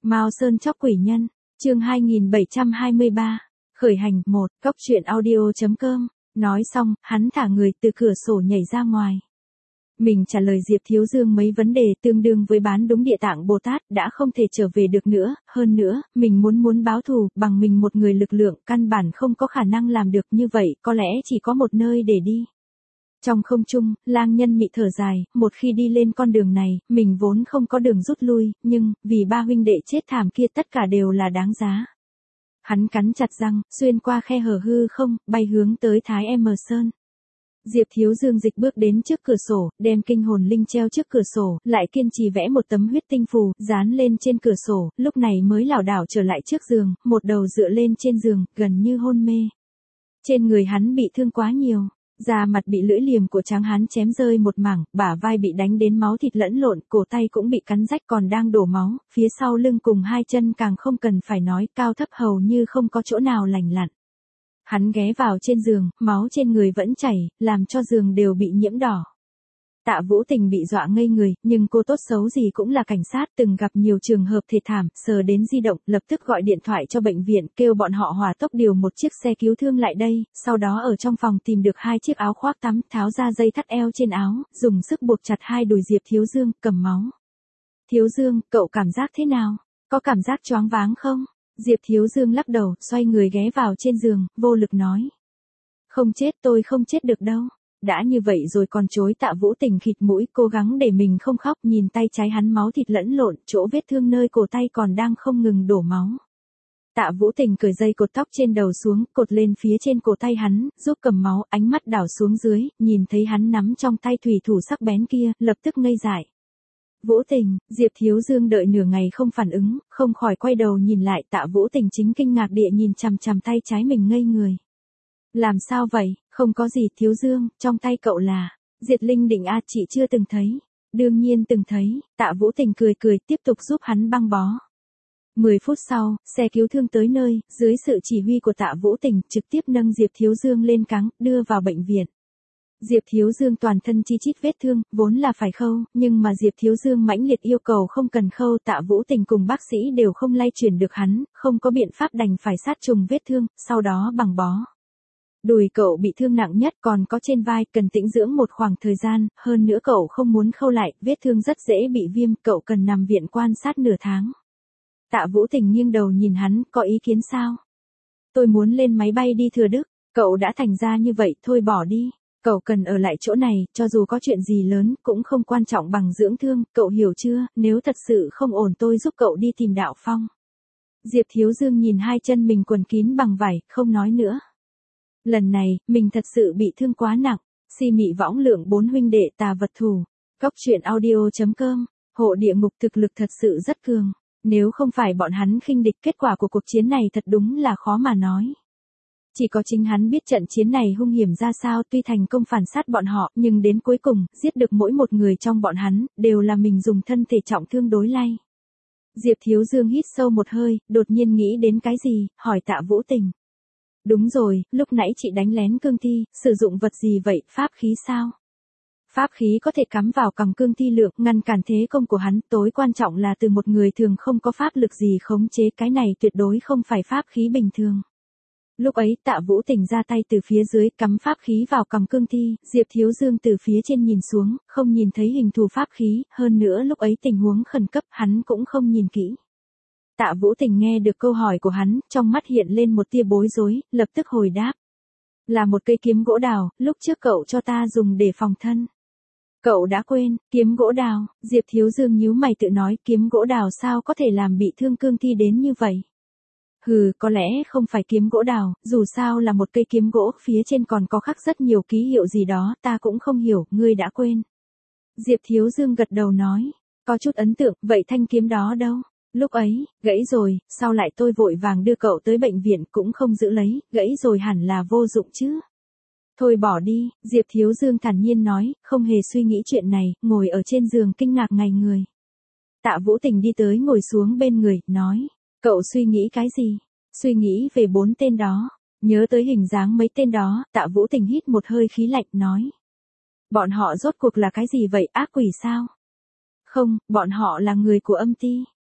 Mao Sơn chóc quỷ nhân, chương 2723, khởi hành 1, cóc truyện audio.com, nói xong, hắn thả người từ cửa sổ nhảy ra ngoài. Mình trả lời Diệp Thiếu Dương mấy vấn đề tương đương với bán đúng Địa Tạng Bồ Tát đã không thể trở về được nữa, hơn nữa, mình muốn báo thù, bằng mình một người lực lượng, căn bản không có khả năng làm được như vậy, có lẽ chỉ có một nơi để đi. Trong không trung, Lang Nhân Mị thở dài, một khi đi lên con đường này, mình vốn không có đường rút lui, nhưng, vì ba huynh đệ chết thảm kia tất cả đều là đáng giá. Hắn cắn chặt răng, xuyên qua khe hở hư không, bay hướng tới Thái M Sơn. Diệp Thiếu Dương dịch bước đến trước cửa sổ, đem kinh hồn linh treo trước cửa sổ, lại kiên trì vẽ một tấm huyết tinh phù, dán lên trên cửa sổ, lúc này mới lảo đảo trở lại trước giường, một đầu dựa lên trên giường, gần như hôn mê. Trên người hắn bị thương quá nhiều. Da mặt bị lưỡi liềm của tráng hán chém rơi một mảng, bả vai bị đánh đến máu thịt lẫn lộn, cổ tay cũng bị cắn rách còn đang đổ máu, phía sau lưng cùng hai chân càng không cần phải nói, cao thấp hầu như không có chỗ nào lành lặn. Hắn ghé vào trên giường, máu trên người vẫn chảy, làm cho giường đều bị nhiễm đỏ. Tạ Vũ Tình bị dọa ngây người, nhưng cô tốt xấu gì cũng là cảnh sát, từng gặp nhiều trường hợp thê thảm, sờ đến di động, lập tức gọi điện thoại cho bệnh viện, kêu bọn họ hỏa tốc điều một chiếc xe cứu thương lại đây, sau đó ở trong phòng tìm được hai chiếc áo khoác tắm, tháo ra dây thắt eo trên áo, dùng sức buộc chặt hai đùi Diệp Thiếu Dương, cầm máu. Thiếu Dương, cậu cảm giác thế nào? Có cảm giác choáng váng không? Diệp Thiếu Dương lắc đầu, xoay người ghé vào trên giường, vô lực nói. Không chết, tôi không chết được đâu. Đã như vậy rồi còn chối. Tạ Vũ Tình khịt mũi, cố gắng để mình không khóc, nhìn tay trái hắn máu thịt lẫn lộn, chỗ vết thương nơi cổ tay còn đang không ngừng đổ máu. Tạ Vũ Tình cởi dây cột tóc trên đầu xuống, cột lên phía trên cổ tay hắn, giúp cầm máu, ánh mắt đảo xuống dưới, nhìn thấy hắn nắm trong tay thủy thủ sắc bén kia, lập tức ngây dại. Vũ Tình, Diệp Thiếu Dương đợi nửa ngày không phản ứng, không khỏi quay đầu nhìn lại. Tạ Vũ Tình chính kinh ngạc địa nhìn chằm chằm tay trái mình ngây người. Làm sao vậy? Không có gì. Thiếu Dương, trong tay cậu là Diệt Linh Đỉnh a? Chị chưa từng thấy. Đương nhiên từng thấy. Tạ Vũ Tình cười tiếp tục giúp hắn băng bó. 10 phút sau, xe cứu thương tới nơi, dưới sự chỉ huy của Tạ Vũ Tình, trực tiếp nâng Diệp Thiếu Dương lên cáng, đưa vào bệnh viện. Diệp Thiếu Dương toàn thân chi chít vết thương, vốn là phải khâu, nhưng mà Diệp Thiếu Dương mãnh liệt yêu cầu không cần khâu. Tạ Vũ Tình cùng bác sĩ đều không lay chuyển được hắn, không có biện pháp đành phải sát trùng vết thương, sau đó băng bó. Đùi cậu bị thương nặng nhất, còn có trên vai, cần tĩnh dưỡng một khoảng thời gian, hơn nữa cậu không muốn khâu lại, vết thương rất dễ bị viêm, cậu cần nằm viện quan sát nửa tháng. Tạ Vũ Tình nghiêng đầu nhìn hắn, có ý kiến sao? Tôi muốn lên máy bay đi Thừa Đức, cậu đã thành ra như vậy, thôi bỏ đi. Cậu cần ở lại chỗ này, cho dù có chuyện gì lớn, cũng không quan trọng bằng dưỡng thương, cậu hiểu chưa? Nếu thật sự không ổn tôi giúp cậu đi tìm Đạo Phong. Diệp Thiếu Dương nhìn hai chân mình quần kín bằng vải, không nói nữa. Lần này, mình thật sự bị thương quá nặng. Si Mị Võng Lượng 4 huynh đệ tà vật thủ. Cóc truyện audio.com, hộ địa ngục thực lực thật sự rất cường. Nếu không phải bọn hắn khinh địch, kết quả của cuộc chiến này thật đúng là khó mà nói. Chỉ có chính hắn biết trận chiến này hung hiểm ra sao, tuy thành công phản sát bọn họ, nhưng đến cuối cùng, giết được mỗi một người trong bọn hắn, đều là mình dùng thân thể trọng thương đối lay. Diệp Thiếu Dương hít sâu một hơi, đột nhiên nghĩ đến cái gì, hỏi Tạ Vũ Tình. Đúng rồi, lúc nãy chị đánh lén cương thi, sử dụng vật gì vậy, pháp khí sao? Pháp khí có thể cắm vào cằm cương thi lượng, ngăn cản thế công của hắn, tối quan trọng là từ một người thường không có pháp lực gì khống chế, cái này tuyệt đối không phải pháp khí bình thường. Lúc ấy Tạ Vũ Tình ra tay từ phía dưới, cắm pháp khí vào cằm cương thi, Diệp Thiếu Dương từ phía trên nhìn xuống, không nhìn thấy hình thù pháp khí, hơn nữa lúc ấy tình huống khẩn cấp, hắn cũng không nhìn kỹ. Tạ Vũ Tình nghe được câu hỏi của hắn, trong mắt hiện lên một tia bối rối, lập tức hồi đáp. Là một cây kiếm gỗ đào, lúc trước cậu cho ta dùng để phòng thân. Cậu đã quên, kiếm gỗ đào? Diệp Thiếu Dương nhíu mày tự nói, kiếm gỗ đào sao có thể làm bị thương cương thi đến như vậy? Hừ, có lẽ không phải kiếm gỗ đào, dù sao là một cây kiếm gỗ, phía trên còn có khắc rất nhiều ký hiệu gì đó, ta cũng không hiểu, ngươi đã quên. Diệp Thiếu Dương gật đầu nói, có chút ấn tượng, vậy thanh kiếm đó đâu? Lúc ấy, gãy rồi, sau lại tôi vội vàng đưa cậu tới bệnh viện cũng không giữ lấy, gãy rồi hẳn là vô dụng chứ. Thôi bỏ đi, Diệp Thiếu Dương thản nhiên nói, không hề suy nghĩ chuyện này, ngồi ở trên giường kinh ngạc ngây người. Tạ Vũ Tình đi tới ngồi xuống bên người, nói, cậu suy nghĩ cái gì? Suy nghĩ về 4 tên đó, nhớ tới hình dáng mấy tên đó, Tạ Vũ Tình hít một hơi khí lạnh, nói. Bọn họ rốt cuộc là cái gì vậy, ác quỷ sao? Không, bọn họ là người của âm ti.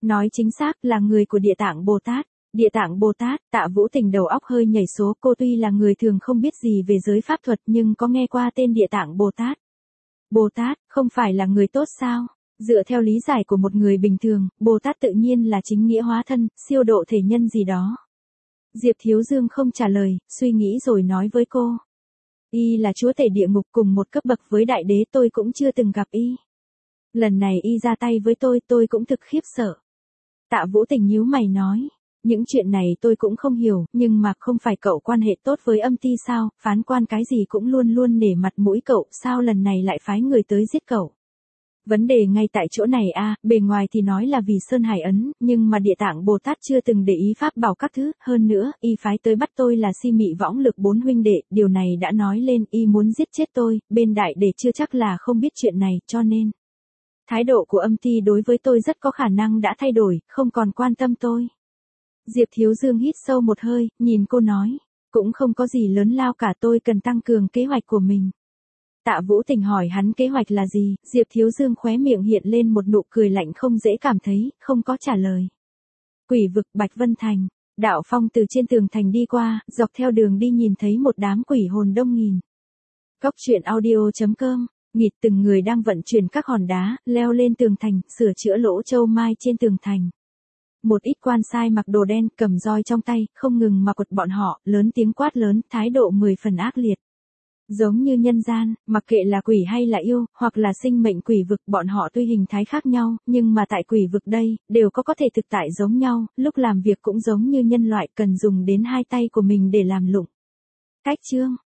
Nói chính xác là người của Địa Tạng Bồ Tát. Địa Tạng Bồ Tát, Tạ Vũ Tình đầu óc hơi nhảy số, cô tuy là người thường không biết gì về giới pháp thuật nhưng có nghe qua tên Địa Tạng Bồ Tát. Bồ Tát, không phải là người tốt sao? Dựa theo lý giải của một người bình thường, Bồ Tát tự nhiên là chính nghĩa hóa thân, siêu độ thể nhân gì đó. Diệp Thiếu Dương không trả lời, suy nghĩ rồi nói với cô. Y là chúa tể địa ngục cùng một cấp bậc với đại đế, tôi cũng chưa từng gặp y. Lần này y ra tay với tôi cũng thực khiếp sợ. Tạ Vũ Tình nhíu mày nói. Những chuyện này tôi cũng không hiểu, nhưng mà không phải cậu quan hệ tốt với Âm Ti sao, phán quan cái gì cũng luôn luôn nể mặt mũi cậu, sao lần này lại phái người tới giết cậu. Vấn đề ngay tại chỗ này bề ngoài thì nói là vì Sơn Hải Ấn, nhưng mà Địa Tạng Bồ Tát chưa từng để ý pháp bảo các thứ, hơn nữa, y phái tới bắt tôi là Si Mị Võng Lực 4 huynh đệ, điều này đã nói lên y muốn giết chết tôi, bên đại để chưa chắc là không biết chuyện này, cho nên thái độ của Âm Ti đối với tôi rất có khả năng đã thay đổi, không còn quan tâm tôi. Diệp Thiếu Dương hít sâu một hơi, nhìn cô nói, cũng không có gì lớn lao cả, tôi cần tăng cường kế hoạch của mình. Tạ Vũ Tình hỏi hắn kế hoạch là gì, Diệp Thiếu Dương khóe miệng hiện lên một nụ cười lạnh không dễ cảm thấy, không có trả lời. Quỷ vực Bạch Vân Thành, Đạo Phong từ trên tường thành đi qua, dọc theo đường đi nhìn thấy một đám quỷ hồn đông nghìn. Cốc truyện audio.com, nghịt từng người đang vận chuyển các hòn đá, leo lên tường thành, sửa chữa lỗ châu mai trên tường thành. Một ít quan sai mặc đồ đen, cầm roi trong tay, không ngừng mà quật bọn họ, lớn tiếng quát lớn, thái độ 10 phần ác liệt. Giống như nhân gian, mặc kệ là quỷ hay là yêu, hoặc là sinh mệnh quỷ vực, bọn họ tuy hình thái khác nhau, nhưng mà tại quỷ vực đây, đều có thể thực tại giống nhau, lúc làm việc cũng giống như nhân loại, cần dùng đến hai tay của mình để làm lụng. Cách chương